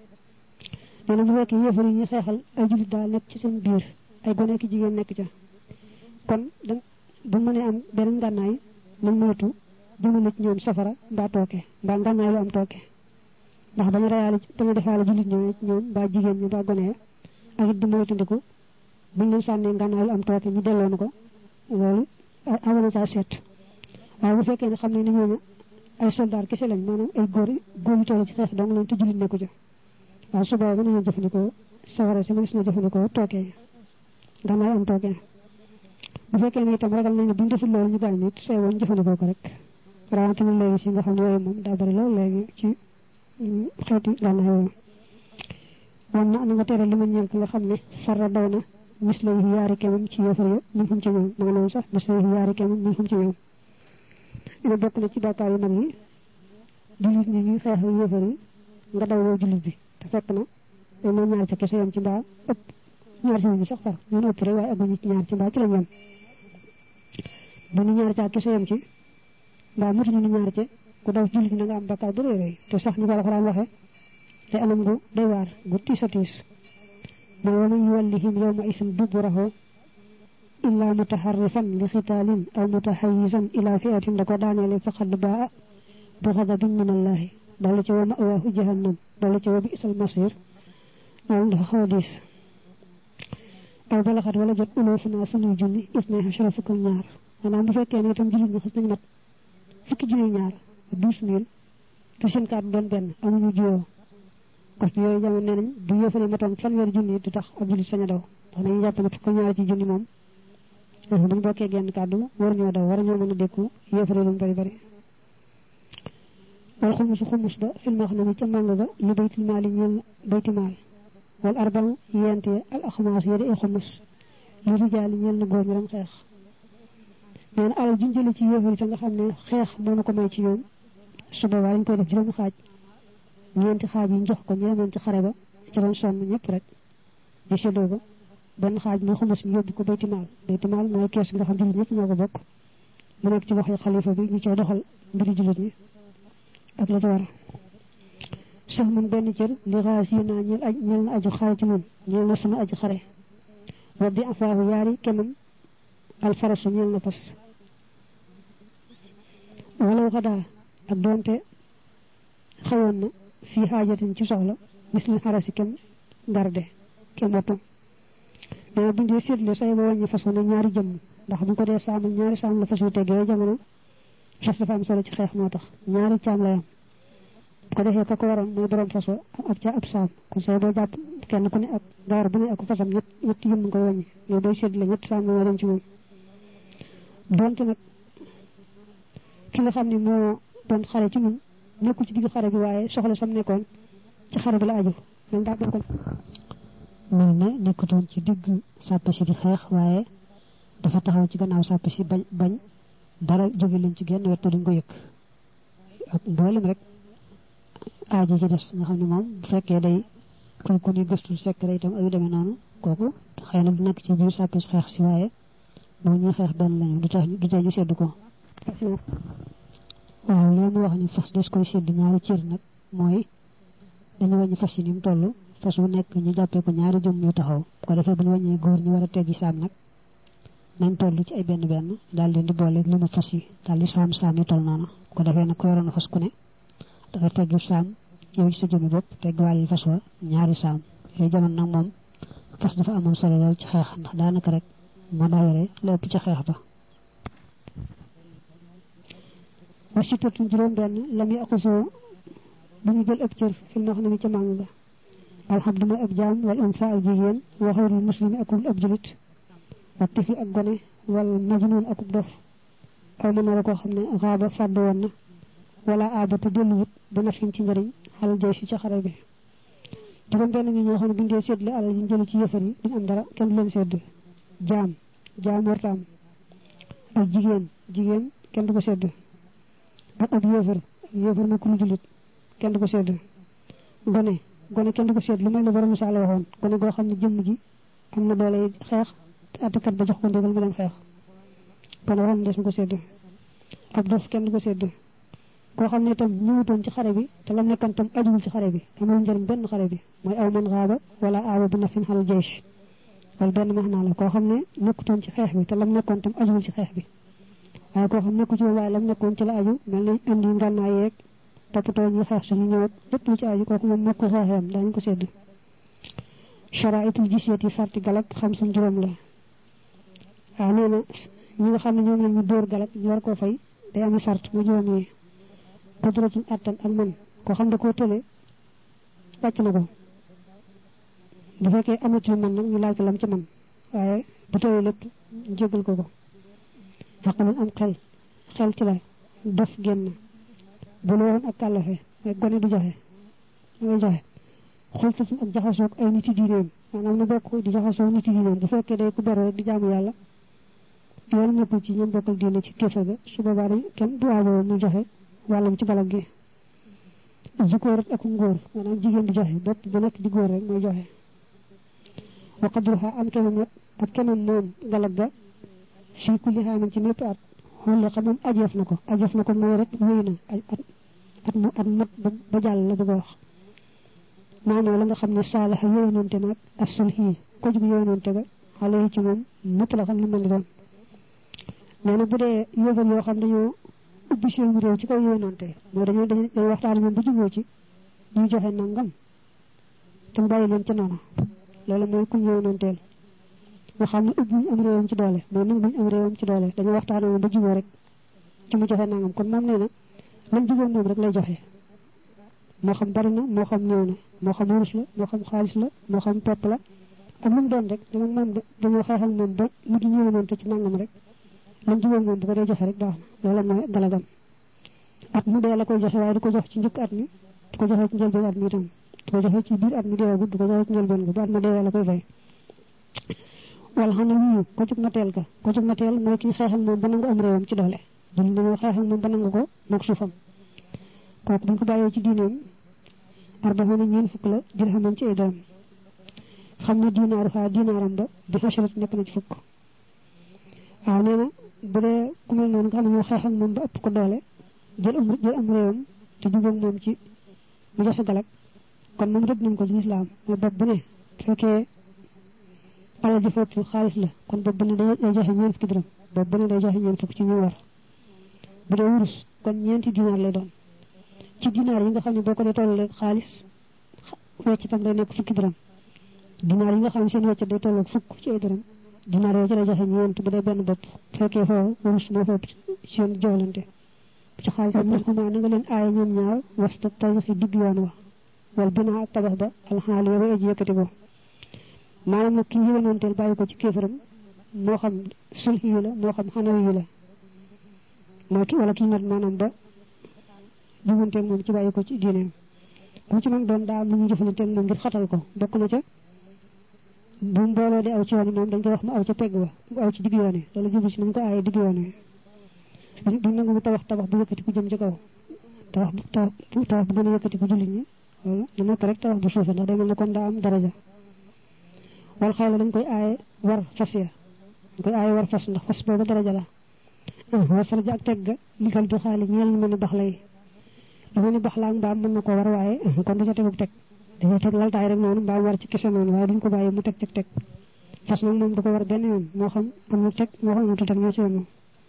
nee na bu fekkee yëfari yi ñuy xeexal ay julit daal nekk ci seen biir ay gone ki jigéen nekk ca kon bu mënee am beneen ngànnaay nañ moytu jëmale ci ñoom safara mbaa tooke mbaa ngànnaay lu am tooke ndax bañu defaale jullit ñoom mbaa jigéen ñi mbaa gone ya ak it di moytandiku buñ leen sànnee ngànnaay lu am tooke ñu delloonu ko loolu amana caa seet waaye bu fekkee ne xam ne ni ñooñu ay soldaar kese lañ maanaam ay góor yu toll ci xeex dong leen te jullit nekku ca waaw su booba nañu jëfandikoo safara si mënees na jëfandikoo tooke ngànnaay am tooke bu fekkee ne itam ragal nañ ne buñ deful loolu ñu gaañ nit say woon jëfandikoo ko rek rawatina léegi si nga xam ne yooyu moom daa bari loolu léegi ci xeeti gànnaay yooyu wan na nga tere li ma ñeel ki nga xam ne farra daw na misla yi yaari kemam ci yëfar ya min xum ci ñoom ma nga noonu sax misla yi yaari kemam min xum ci ñoom ina bokk na ci bàkkaar yu mag yi jullit ñi ñuy xeex yëfar yi nga daw woo jullit bi te fekk na day moom ñaar ca kese yam ci mbaa ëpp ñaar ci ñu sax far ñun ëpp rek waaye aguñu ci ñaar ci mbaa ci lañ yam bu ñu ñaar ca kese yam ci mbaa mutuñu ñu ñaar ca ku daw jullit ñi nga am bàkkaar bu rëy te sax ñu ko alxuraan waxe te anam gu doy waar gu tiis a tiis mooy wa man yuwallihim yawma isin duburahu illa mutaharrifan li xitaalin aw mutahayyizan ila fi'atin da ko daaneele faqad baa bi ghadabin min allahi dala ci wa ma'waahu jahannam dala ci wa bi'sal masir loolu dafa xaw a diis aw balaxat wala jot uluufuna sunuy junni isnay ashara fukk ak ñaar maanaam bu fekkee ne itam jullit ñi xas nañ mat fukki junni ñaar 12,000 te seen kàddu doon benn amuñu jiyoo ko ci yooyu jamono nee nañ bu yëfale matoon fanweeri junni du tax ab jullit sañ a daw ndax dañuy jàpp ne fukk ñaar ci junni moom buñ bokkee genn kàddu war ñoo daw war ñoo mën a dékku yëfale lu bari bari wal xumus ba fil maxnami ca màng ga li baytil maali ñeel bayti maal wal arba'u yent ya al axmaas yéda ay xumus li rijaali ñeel na góor ñi doon xeex nee na alal juñ jële ci yëfari te nga xam ne xeex moo na ko may ci ñoom suba waa dañ koy def juróomi xaaj ñeenti xaaj yi ñu jox ko ñeemoon ci xare ba ci doon sonn ñëpp rek ñu séddoo ko benn xaaj muy xumus mi yóbbu ko bayti maal mooy kees nga xam jullit ñëpp ñoo ko bokk mu nekk ci waxi xalifa bi ñu cay doxal mbiri jullit ñi ak la ci war sax mun benn cër li xaas yi naa ñeel na aju xare ci moom ñeel na sunu aji xare wa di afaahu yaari kemam alfarasu ñeel na fas walaw xadaa ak doonte xawoon na fii xaajatin ci soxla misli xarasi kem garde kem wattu mais buñ dee seetle say ba wàññi fas wu ne ñaari jëmm ndax buñ ko dee saamal ñaari saam la fas yu tegee jamono fas dafa am solo ci xeex moo tax ñaari caam la yam bu ko defee ka ko waroon muy borom fas wa ab ca ab saam kon say boo jàpp kenn ku ne ak gawar bu ne ak fasam ñetti yëmm nga koy wàññi yow booy seetle ñetti saam la moo dem ci moom donte nag ki nga xam ne moo doon xare ci ñun nekkul ci digg xare bi waaye soxla sam nekkoon ci xare bi la aju ñun daa bokkoon mel ne nekkutoon ci digg sàpp si di xeex waaye dafa taxaw ci gannaaw sàpp si bañ dara jóge leen ci genn wet duñ ko yëkk ak mboolem rek aaji ci des nga xam ne moom bu fekkee day kuy ku ni gëstul secret itam ayu demee noonu kooku xëy na du nekk ci biir sàpp si xeex si waaye boo ñuy xeex benn lañu du tee ñu seddu ko waaw léegi mu wax ni fas des koy sedd ñaari cër nag mooy dañu wàññi fas yi ni mu toll fas wu nekk ñu jàppee ko ñaari jëm yu taxaw bu ko defee bu ñu wàññee góor ñu war a teggi saam nag nañ toll ci ay benn benn daal leen di boole li mu fas yi daal di saam yi toll noonu bu ko defee nag ko yoroon fas ku ne dafa teggi saam yow ci sa jëmmi bopp tegg wàlli fas wa ñaari saam yooyu jamono nag moom fas dafa amoon solo lool ci xeex ndax daanaka rek moo daa yore la ëpp ci xeex ba wasi totun juróom benn lam yi aqusoo du ñu jël ab cër fi wax na mi ca màng ga alhamdu mooy ab jaam wal unsa ak jigéen waxawul muslimi akul ab julit ak tifli ak gone wal majnun akub dof aw mën na la koo xam ne xaaba fàdd woon na wala aaba te delluwut bu nafin ci njëriñ xalal jay si ca xare bi juróom benn ngi ñoo xam ne buñ dee séddle alal yi jëli ci yëfar yi duñ am dara kenn du leen sédd jaam warta am ak jigéen kenn du ko sédd ak ab yëfar ma ku lu julit kenn du ko sédd gone kenn du ko sédd lu may la borom misaal waxoon gone goo xam ne jëmm ji am na doole xeex te àttekat ba jox ko ndigal mu dem xeex kon waroon des na ko sédd ab dof kenn du ko sédd koo xam ne itam ñëwutoon ci xare bi te la nekkan tam ajuwul ci xare bi amul njëriñ benn xare bi mooy aw man xaaba wala aaba bu nafin xal jaysh wala benn max naa la koo xam ne nekkutoon ci xeex bi te lam nekkoon tam ajuwul ci xeex bi waaye koo xam nekku ci waaye lam nekkoon ci la aju mel nañ indi ngànnaay yeeg toppatoo ñu xeex suñu ñëwat lépp lu ci aju kooku moom moo ko xeexeem daañu ko sédd charaitul jisyati sarti galak xam suñ juróom la waaw nee na ñi nga xam ne ñoom la ñu dóor galak ñu war koo fay day ami sart mu juróom yi qudratul attan ak man koo xam ne koo tële wàcc na ko bu fekkee amatul man nag ñu laaj ko lam ci man waaye bu tële lépp jégal ko xaqalul am xel ci la dof génn bu looroon ak kàllafe mooy gone du joxe dangay joxe xultatum ak jaxasoog ay nit ci diineem maanaam na bokk di jaxasoo nit ci diineem bu fekkee day ku beru rek di jaamu yàlla yoonu nekkul ci ñoom bokkal diine ci kéefar ga su boobaa dañ kenn du aajoo mu joxe wàllam ci galag gi zukóorat ak ngóor maanaam jigéen di joxe bopp bu nekk di góor rek mooy joxe wa qadruha am kemam moom galag ga fii kulli xaamin ci mépp at xolle xam moom ajeef na ko mooy rek wéy na at mat ba jàll la bëgg a wax maanaam la nga xam ne saalaxa yowenoonte naag af sulxii ko jug yowenoonte ga xale yi ci moom mutt la xam lu mën di doon nee na bu dee yëgal yoo xam dañoo ubbi seen réew ci kaw yowenoonte mooy dañu waxtaan ñoom ba juboo ci ñuy joxe nangam te bàyyi leen ca noonu loolu mooy ku yowenonteel nga xam ne ubbi am réewam ci doole mooy nag buñ am réewam ci doole dañu waxtaan moom ba juboo rek ci mu joxe nangam kon moom nee na lam juboo moom rek lay joxe moo xam bari na moo xam néew na moo xam wurus la moo xam xaalis la moo xam topp la ak lu mu doon rek dama moom dañoo xeexal moom ba mu di ñëwanoonte ci nangam rek lam juboo moom bu ko dee joxe rek baax na loolu mooy galagam at mu dee la koy joxe waaye du ko jox ci njëkk at mi du ko joxe ci njëlbeen at mi itam du ko joxe ci biir at mi deewagul du ko joxe ci njëlbeen ga bu at ma deewee la koy fay wala xam ne wuyu ko jug nateel mooy kii xeexal moom ba nangu am réewam ci doole julli dañoo xeexal moom ba nangu ko mook suufam kooku buñ ko bàyyee ci diineem arbaxoona ñeen fukk la dirhaman ci ay dërëm xam ne dinaaram ba bi xasarat nekk na ci fukk waaw nee na bu dee ku mel noonu nga xam ne ñoo xeexal moom ba ëpp ko doole jël am réewam te jubóog moom ci mu joxe galak kon moom rëdd nañ ko ci lislaam mooy bopp bu ne fekkee alal ji fépp xaalis la kon bopp bu ne day joxe ñeen fukki dërëm bopp bu ne day joxe ñeen fukk ci ñu war bu dee wurus kon ñeenti dinaar lay doon ci dinaar yi nga xam ne boo ko dee tollee xaalis wecc tam day nekk fukki dërëm dinaar yi nga xam ne seen wecc day tolloog fukk ci ay dërëm dinaar yoo ci lay joxe ñeent bu dee benn bopp fekkee foofu wurus moo foofu seen joolante ci xaalis am naxumaa na nga leen aaya ñoom ñaar wasta tarixi digg yoon wa wal binaa ak tabax ba alxaali wa aji yëkkati ko maanaam nag kii yëwénoonteel bàyyi ko ci kéefaram moo xam sulhi yu la moo xam xanawi yu la mooy ki wala kii nat maanaam ba jubanteeg moom ci bàyyi ko ci diineem ku ci man doon daa am lu ñu jëfalanteeg moom ngir xatal ko bokk na ca bu mbooloo di aw ci yoon yi moom dañ koy wax mu aw ca pegg ba mu aw ci digg yoon yi loolu jublu ci nañ ko aaye digg yoon yi duñ nangu mu tabax bu yëkkati ku jëm ci kaw tabax bu gën a yëkkati ku jullit ñi wala du nekk rek tabax bu suufe ndax day mel ne kon daa am daraja wal xaw la dañ koy aaye war fas ya dañ koy aaye war fas ndax fas boobu daraja la wasaraja ak tegga ligal bi xaali ñeel lu mel ni bax lay lu mel ni bax laa mbaam mën na ko war waaye kon du ca tegub teg dañuy teg laltaay rek noonu mbaa war ci kese noonu waaye duñ ko bàyyi mu teg fas nag moom da ko war benn yoon moo xam am na teg moo xam amatu teg ñoo ci yoon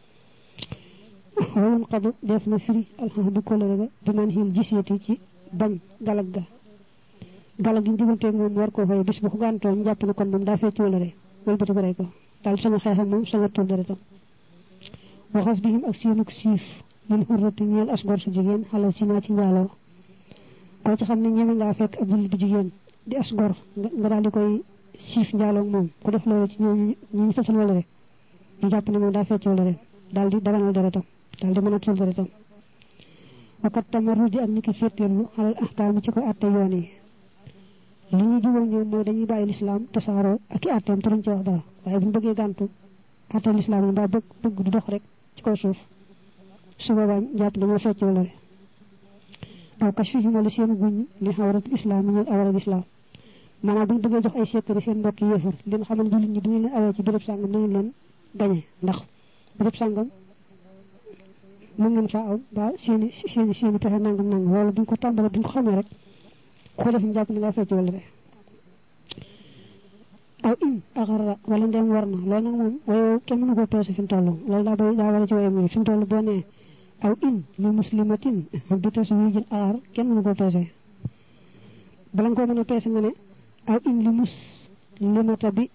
wayoon xadu def na firi alxamdu kolere ga bi man xiil giseeti ci bañ galag gi ñu digganteeg moom war koo fay bis bu ko gàntoo ñu jàpp ne kon moom daa fee colere wëlbati ko rey ko daal sañ a xeexam moom sañ a tuur deretam waxas bi him ak seenuk siif lil xurrati ñeel as gor su jigéen xalal si naa ci njaaloo koo ci xam ne ñeme ngaa fekk ab jullit bu jigéen di as gor nga daal di koy siif njaaloo moom ku def loolu ci ñu fesal wala rek ñu jàpp ne moom daa fecc wala rek daal di daganal deretam daal di mën a tuur deretam wakat tamaru di ak ni ki féeteerlu xalal ahkaam ci ko atte yoon yi li ñu jubóo ñoom mooy dañuy bàyyi lislaam tasaaroo ak i atteem te duñ ci wax dara waaye bu ñu bëggee gàntu atte lislaam yi mbaa bëgg du dox rek ci kaw suuf su boobaa jàpp dañoo fecc wala rek aw kas fi wala seen guñ li xawaratul islam ñeel awaral islam maanaam bu ñu bëggee jox ay secret seen mbokk yéefar leen xamal jullit ñi bu ngeen leen awee ci béréb sàngam nañu leen gañe ndax béréb sàngam mën ngeen faa aw ba seeni pexe nangam loolu bu ñu ko tàmbalee bu ñu ko xamee rek ko def ñu jàpp ni nga fecc wala rek aw in axara wala ndem war na loolu nag moom waaye kenn mënu ko peese fi mu toll loolu daa war a ci wayam yi fi mu toll boo nee aw in li muslimatin bi taswijil axar kenn mënu ko peese bala nga koo mën a peese nga ne aw in li muslimata bi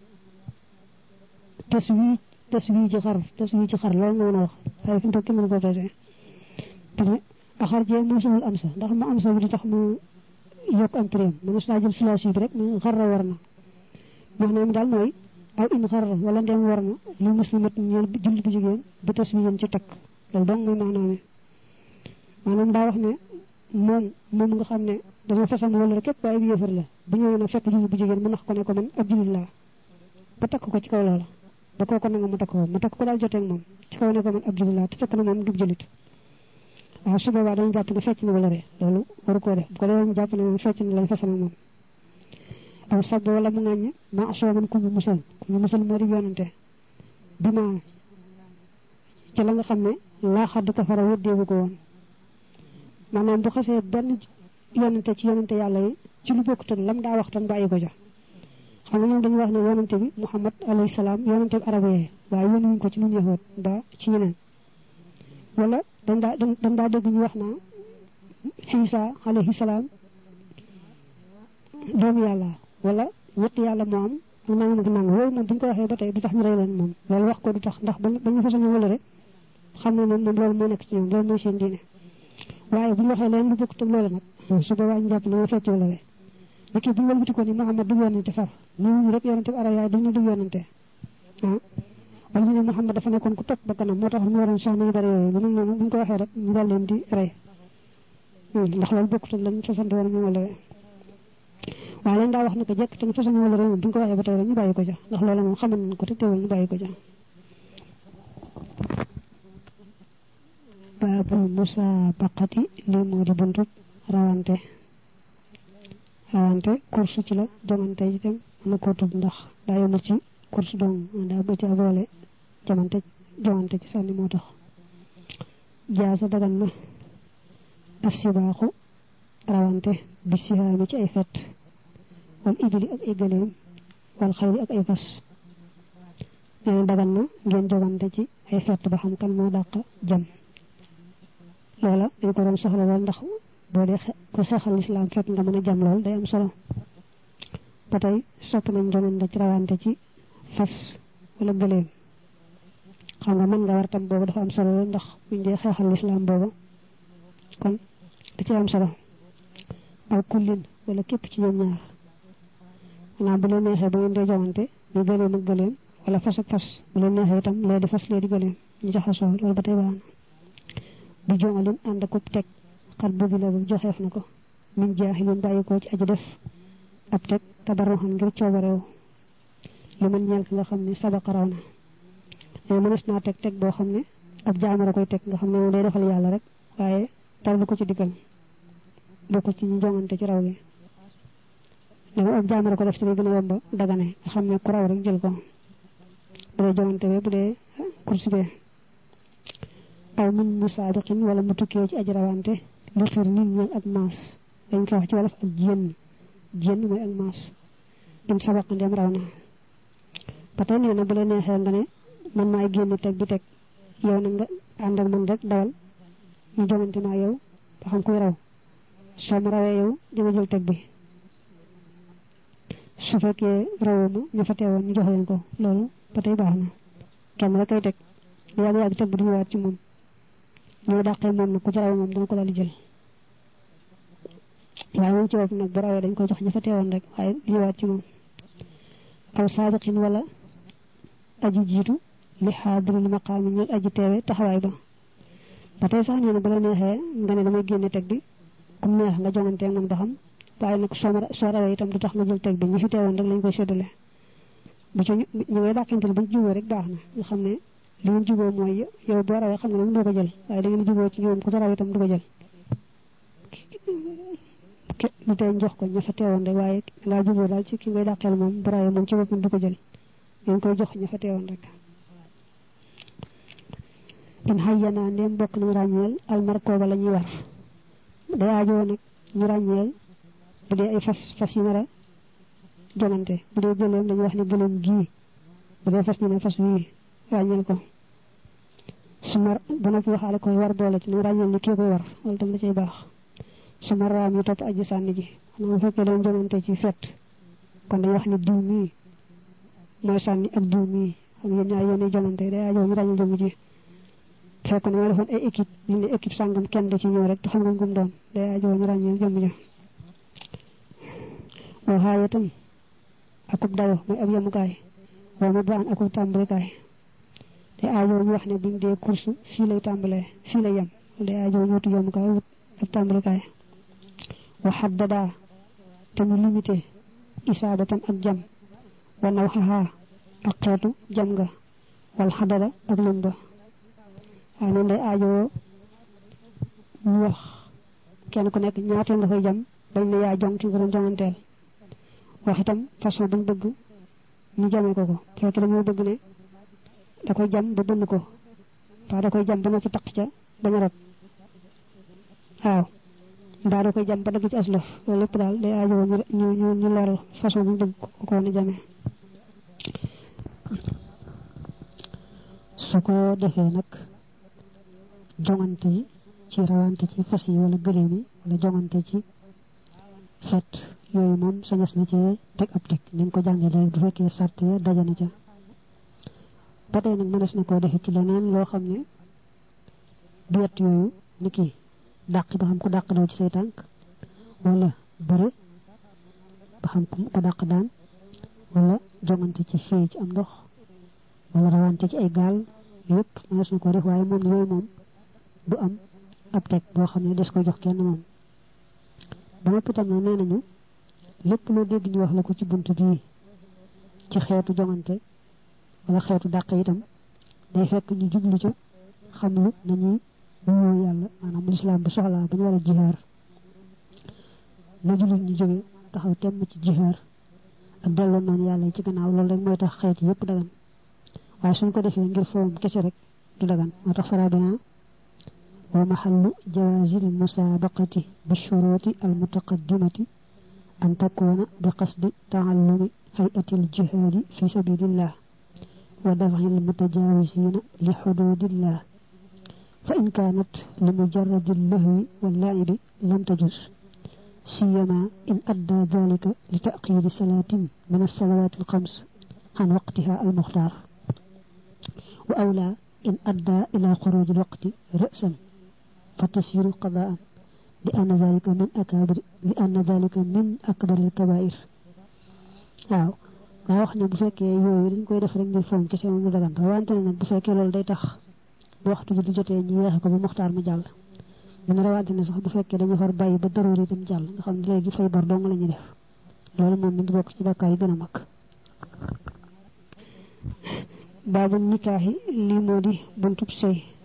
taswiji xar loolu nga mën a wax waaye fi mu toll kenn mënu ko peese parce que axar jee moo soxal am sa ndax ma am sa bi di tax mu yokk am prime mënees naa jël sulaasi bi rek mu xarra war na maanaam daal mooy aw in xarra wala ndem war na li muslimat ñeel jullit bu jigéen bi tas bi yéen ci takk loolu dong mooy maanaam daa wax ne moom nga xam ne dañoo fasam wala rek képp waaye bi yëfar la bu ñëwee nag fekk jullit bu jigéen mu nax ko ne ko man ab jullit laa ba takk ko ci kaw loola ba koo ko nanga mu takk ko daal joteeg moom ci kaw ne ko man ab jullit laa te fekk na moom du jullit waaw su boobaa dañu jàpp ne fecc na wala rek loolu waru koo def bu ko defee ñu jàpp ne moom fecc na lañ fasal moom aw sab wala mu ŋàññ ma sooman ku ñu musal moo di yonante bi ma ci la nga xam ne laa xadd ko fara wëddeewu ko woon maanaam bu xasee benn yonante ci yonante yàlla yi ci lu bokkut ak lam daa wax tan bàyyi ko ja xam nga ñoom dañuy wax ne yonante bi Muhammad alayhi salaam yonante bi arab yee waaye yónnuwuñ ko ci ñun yahoot ba ci ñeneen wala dañ daa dégg ñu wax naa Isa alayhi salaam doomu yàlla wala ñetti yàlla moo am ak nangam ak nangam loolu moom bu ñu ko waxee ba tey du tax ñu rey leen moom loolu wax ko du tax ndax ba ñu façon wala rek xam ne moom loolu moo nekk ci ñoom loolu mooy seen diine waaye bu ñu waxee leen lu bokkut ak loolu nag su boobaa ñu jàpp ne moo fecc wala rek léegi bu ñu wëlbati ko ni Muhammad du yonante far ñu rek yonante bi arab yaay duñu du yonante wala ñu ne Muhammad dafa nekkoon ku topp ba kanam moo tax ñu waroon soxna yu bari yooyu bu ñu ko waxee rek ñu daal leen di rey ndax loolu bokkut ak lañ fasante woon ñu wala rek waaye leen daa wax ne ko jekk te ñu fasante wala rek moom bu ñu ko waxee ba tey rek ñu bàyyi ko ja ndax loolu moom xaman nañ ko te teewul ñu bàyyi ko ja baabul musaabaqati lii moo di buntu rawante course ci la jongante itam mën na koo tudd ndax daa yomul ci course dong daa ba ci boole jongante ci sànni moo tax jaasa dagan na assibaaxu rawante bi sihaami ci ay fet wal ibili ak ay gëléem wal xayli ak ay fas nee dagan na ngeen jongante ci ay fet ba xam kan moo dàq jam loola dañ ko doon soxla lool ndax boo dee ku xeexal lislaam fekk nga mën a jam lool day am solo ba tey sopp nañ jongante ci rawante ci fas wala gëléem xam nga mën nga war tam boobu dafa am solo lool ndax buñ dee xeexal lislaam booba kon da ci am solo aw kullin wala képp ci ñoom ñaar maanaam bu leen neexee ba ngeen dee jongante ñu gëléem ak gëléem wala fas ak fas bu leen neexee itam lee di fas lee di gëléem ñu jaxasoo loolu ba tey baax na du jongalin ànd akub teg xat bëgg la bu joxeef na ko min jaaxilin bàyyi ko ci aji def ab teg tabarruxan ngir coobareew li man ñeel ki nga xam ne sabaqa raw na mais mënees naa teg boo xam ne ab jaamara koy teg nga xam ne moom day defal yàlla rek waaye dara du ko ci diggal bokkul ci ñu jongante ci raw gi ne ab jaamara ko def ci lay gën a yomba dagane nga xam ne ku raw rek jël ko bu dee jongante be bu dee course be aw min musaabiqin wala mu tukkee ci aji rawante li xir nit ñeel ak maas dañ koy wax ci wolof ak jénn jenn moy ak mas in sabaq ndem rawna patay neena bu la neexee nga ne man maay génn teg bi teg yow na nga ànd ak man rek dawal ñu jongante ma yow ba xam kuy raw soo ma rawee yow di nga jël teg bi su fekkee rawuma ñu fa teewoon ñu jox leen ko loolu patay baax na kenn rek ay teg yàgg teg bi du ñëwaat ci moom ñoo dàqee moom nag ku ci raw moom dana ko daal di jël waaye moom ci bopp nag bu rawee dañ ko jox ñu fa teewoon rek waaye du ñëwaat ci moom aw saabiqin wala aji jiitu li xaadiril maqaami ñeel aji teewe taxawaay ba ba tey sax nee na bu la neexee nga ne damay génne teg bi kum neex nga jongantee moom doxam waaye nag soo rawee itam du tax nga jël teg bi ñi fi teewoon rek lañ koy séddale bu ci ñu ngay dàqantel buñ juboo rek baax na nga xam ne li ngeen juboo mooy yow boo rawee xam nga ne doo ko jël waaye da ngeen juboo ci ñoom ku ci raw itam du ko jël lu tey jox ko ña fa teewoon rek waaye ngaa juboo daal ci ki ngay dàqeel moom bu rawee moom ci boppam du ko jël ngeen koy jox ña fa teewoon rek in hayyana ndem bokk na ràññeel almarkooba la ñuy war day aajoo nag ñu ràññeel bu dee ay fas yi nar a jongante bu dee gëléem dañuy wax ne gëléem gii bu dee fas ñu ne fas wii ràññeel ko suma ba noppi waxaale koy war boole ci nag ràññeel ni kii koy war loolu tam da cay baax suma raam yi topp aji sànni ji xanaa bu fekkee dañ jongante ci fett kon dañuy wax ne diw mii mooy sànni ak diw mii xam ngeen ñaar yéen jongante day aajoo ñu ràññeel jëmm ji fekk na ma defoon ay équipe ñu ne équipe sàngam kenn da ci ñëw rek te xam nga gum doon day aajoo ñu ràññeel jëmm ja waxaaye tam akub dayo mooy ab yemukaay wala mu daan akub tàmbalikaay te aajoo ñu wax ne buñ dee course fii lay tàmbalee fii lay yem day aajoo ñu wutu yemukaay wut ab tàmbalikaay waxaddadaa te mu limité isaabatan ak jam wa naw xaxaa ak xeetu jam nga wal xadada ak lim ba waaye noonu day aajoo ñu wax kenn ku nekk ñaateel nga koy jam bañ ne yaa jong ki nga doon jonganteel wax itam façon buñ bëgg ñu jamee ko fekk dañoo bëgg ne da koy jam ba bënn ko mbaa da koy jam ba na ci taq ca bañ a rot waaw mbaa da koy jam ba dagg ci aslaf loolu lépp daal day aajoo ñu leeral façon buñ bëgg ko ne jamee su ko defee nag jongante yi ci rawante ci fas yi wala gëléem yi wala jongante ci fet yooyu moom sañas na ci teg ab teg ni nga ko jàngee léegi bu fekkee sart ya dajana ca ba tey nag mënees na koo defe ci leneen loo xam ne du wet yooyu ni ki dàq ba xam ko dàq daw ci say tànk wala bëre ba xam ko dàq daan wala jongante ci fii ci am ndox wala rawante ci ay gaal yëpp mënees na koo def waaye moom yooyu moom du am ab teg boo xam ne des koy jox kenn moom ba noppi tam nee nañu lépp loo dégg ñu wax la ko ci buntu bii ci xeetu jongante wala xeetu dàq itam day fekk ñu jublu ca xam lu nañuy wuyoo yàlla maanaam lislaam bu soxlaa ba ñu war a jihaar na jullit ñu jóge taxaw temm ci jihaar ak delloo noonu yàlla yi ci gannaaw loolu rek mooy tax xeet yépp dagan waaye suñ ko defee ngir foom kese rek du dagan moo tax saraa binaa wa mahallu jawaazil musaabaqati bi shuruuti al mutaqaddimati an takuna bi qasdi taallumi hay'ati al jihaadi fi sabilillah wa daf'i al mutajaawizina li hududillah fa in kaanat li mujarradi lahwi wal la'ibi lam tajuz siyama in adda dhalika li ta'qidi salatin min as-salawat al khams an waqtiha al mukhtar wa awla in adda ila khuruj al waqti ra'san فتسير قضاء لأن ذلك من أكبر الكبائر waaw daa wax ne bu fekkee yooyu dañ koy def rek ngir foom kese moom mu dagan rawante ne nag bu fekkee loolu day tax bu waxtu ji di jotee ñu yeexe ko ba muxtaar mu jàll mu ne rawante ne sax bu fekkee dañu far bàyyi ba daroori itam jàll nga xam ne léegi fay bor dong la ñuy def loolu moom mi ngi bokk ci bakkaar yi gën a mag baabu nikaahi lii moo di buntub sëy